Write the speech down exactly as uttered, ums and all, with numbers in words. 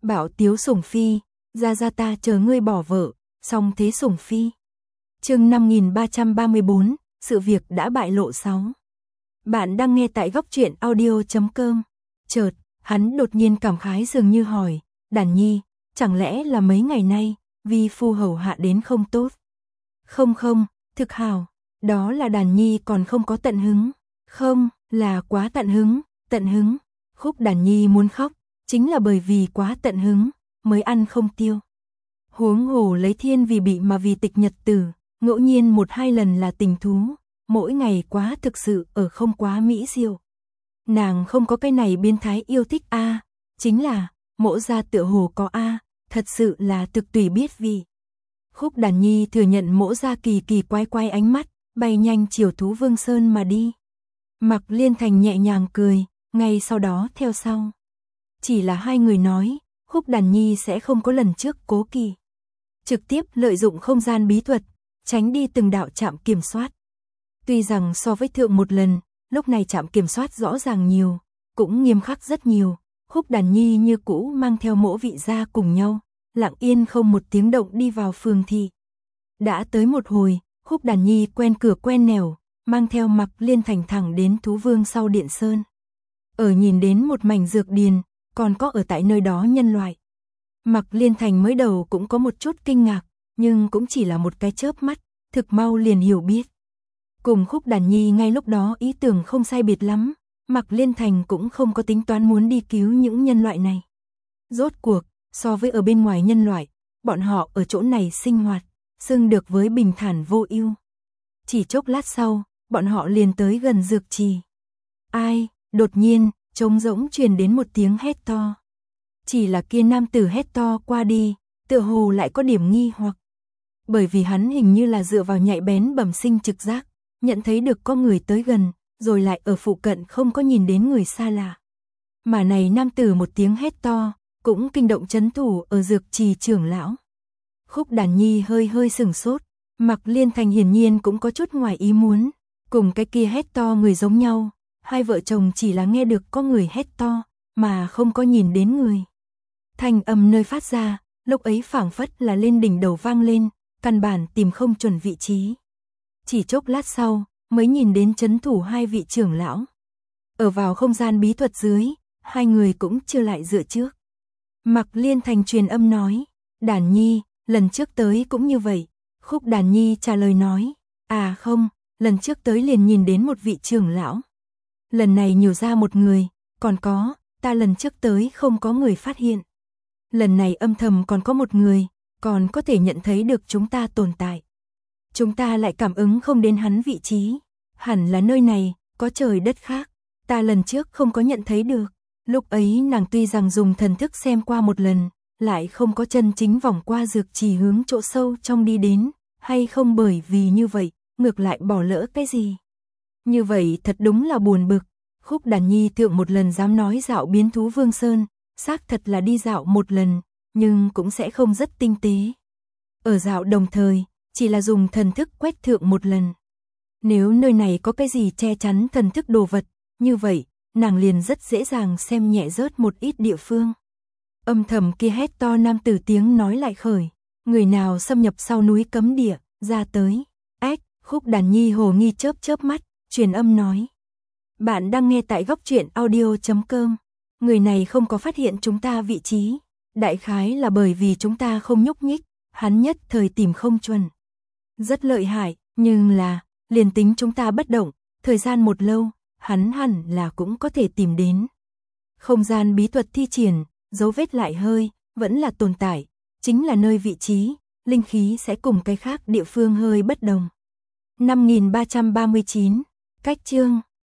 Bảo Tiếu Sủng Phi, ra ra ta chờ ngươi bỏ vợ, song thế Sủng Phi. Chương năm nghìn ba trăm ba mươi bốn, sự việc đã bại lộ sáu. Bạn đang nghe tại góc truyện audio chấm com. Chợt, hắn đột nhiên cảm khái dường như hỏi, Đàn Nhi, chẳng lẽ là mấy ngày nay, vi phu hầu hạ đến không tốt? Không không, thực hào, đó là Đàn Nhi còn không có tận hứng. Không, là quá tận hứng, tận hứng. Khúc Đàn Nhi muốn khóc, chính là bởi vì quá tận hứng, mới ăn không tiêu. Huống hồ lấy thiên vì bị mà vì tịch nhật tử, ngẫu nhiên một hai lần là tình thú, mỗi ngày quá thực sự ở không quá mỹ diệu. Nàng không có cái này biến thái yêu thích a, à, chính là, mỗ gia tựa hồ có a, à, thật sự là thực tùy biết vì. Khúc Đàn Nhi thừa nhận mỗ gia kỳ kỳ quái quái ánh mắt, bay nhanh chiều Thú Vương Sơn mà đi. Mạc Liên Thành nhẹ nhàng cười, ngay sau đó theo sau. Chỉ là hai người nói, Khúc Đàn Nhi sẽ không có lần trước cố kỳ. Trực tiếp lợi dụng không gian bí thuật, tránh đi từng đạo trạm kiểm soát. Tuy rằng so với thượng một lần, lúc này trạm kiểm soát rõ ràng nhiều, cũng nghiêm khắc rất nhiều. Khúc Đàn Nhi như cũ mang theo mỗ vị gia cùng nhau, lặng yên không một tiếng động đi vào phường thị. Đã tới một hồi, Khúc Đàn Nhi quen cửa quen nẻo, mang theo Mạc Liên Thành thẳng đến Thú Vương sau Điện Sơn. Ở nhìn đến một mảnh dược điền, còn có ở tại nơi đó nhân loại. Mạc Liên Thành mới đầu cũng có một chút kinh ngạc, nhưng cũng chỉ là một cái chớp mắt, thực mau liền hiểu biết. Cùng Khúc Đàn Nhi ngay lúc đó ý tưởng không sai biệt lắm, Mạc Liên Thành cũng không có tính toán muốn đi cứu những nhân loại này. Rốt cuộc, so với ở bên ngoài nhân loại, bọn họ ở chỗ này sinh hoạt, xưng được với bình thản vô ưu. Chỉ chốc lát sau, bọn họ liền tới gần dược trì. Ai, đột nhiên, trống rỗng truyền đến một tiếng hét to. Chỉ là kia nam tử hét to qua đi, tựa hồ lại có điểm nghi hoặc. Bởi vì hắn hình như là dựa vào nhạy bén bẩm sinh trực giác, nhận thấy được có người tới gần, rồi lại ở phụ cận không có nhìn đến người xa lạ. Mà này nam tử một tiếng hét to, cũng kinh động chấn thủ ở dược trì trưởng lão. Khúc Đàn Nhi hơi hơi sửng sốt, Mạc Liên Thành hiển nhiên cũng có chút ngoài ý muốn, cùng cái kia hét to người giống nhau, hai vợ chồng chỉ là nghe được có người hét to, mà không có nhìn đến người. Thanh âm nơi phát ra, lúc ấy phảng phất là lên đỉnh đầu vang lên, căn bản tìm không chuẩn vị trí. Chỉ chốc lát sau, mới nhìn đến chấn thủ hai vị trưởng lão. Ở vào không gian bí thuật dưới, hai người cũng chưa lại dựa trước. Mạc Liên Thành truyền âm nói, Đàn Nhi, lần trước tới cũng như vậy. Khúc Đàn Nhi trả lời nói, à không, lần trước tới liền nhìn đến một vị trưởng lão. Lần này nhiều ra một người, còn có, ta lần trước tới không có người phát hiện. Lần này âm thầm còn có một người, còn có thể nhận thấy được chúng ta tồn tại. Chúng ta lại cảm ứng không đến hắn vị trí, hẳn là nơi này, có trời đất khác. Ta lần trước không có nhận thấy được, lúc ấy nàng tuy rằng dùng thần thức xem qua một lần, lại không có chân chính vòng qua dược trì hướng chỗ sâu trong đi đến, hay không bởi vì như vậy, ngược lại bỏ lỡ cái gì. Như vậy thật đúng là buồn bực. Khúc Đàn Nhi thượng một lần dám nói dạo biến Thú Vương Sơn, xác thật là đi dạo một lần, nhưng cũng sẽ không rất tinh tế. Ở dạo đồng thời, chỉ là dùng thần thức quét thượng một lần. Nếu nơi này có cái gì che chắn thần thức đồ vật, như vậy, nàng liền rất dễ dàng xem nhẹ rớt một ít địa phương. Âm thầm kia hét to nam tử tiếng nói lại khởi, người nào xâm nhập sau núi cấm địa, ra tới. Ách, Khúc Đàn Nhi hồ nghi chớp chớp mắt, truyền âm nói. Bạn đang nghe tại góc truyện audio chấm com. Người này không có phát hiện chúng ta vị trí, đại khái là bởi vì chúng ta không nhúc nhích, hắn nhất thời tìm không chuẩn. Rất lợi hại, nhưng là, liền tính chúng ta bất động, thời gian một lâu, hắn hẳn là cũng có thể tìm đến. Không gian bí thuật thi triển, dấu vết lại hơi, vẫn là tồn tại, chính là nơi vị trí, linh khí sẽ cùng cái khác địa phương hơi bất đồng. năm nghìn ba trăm ba mươi chín, cách chương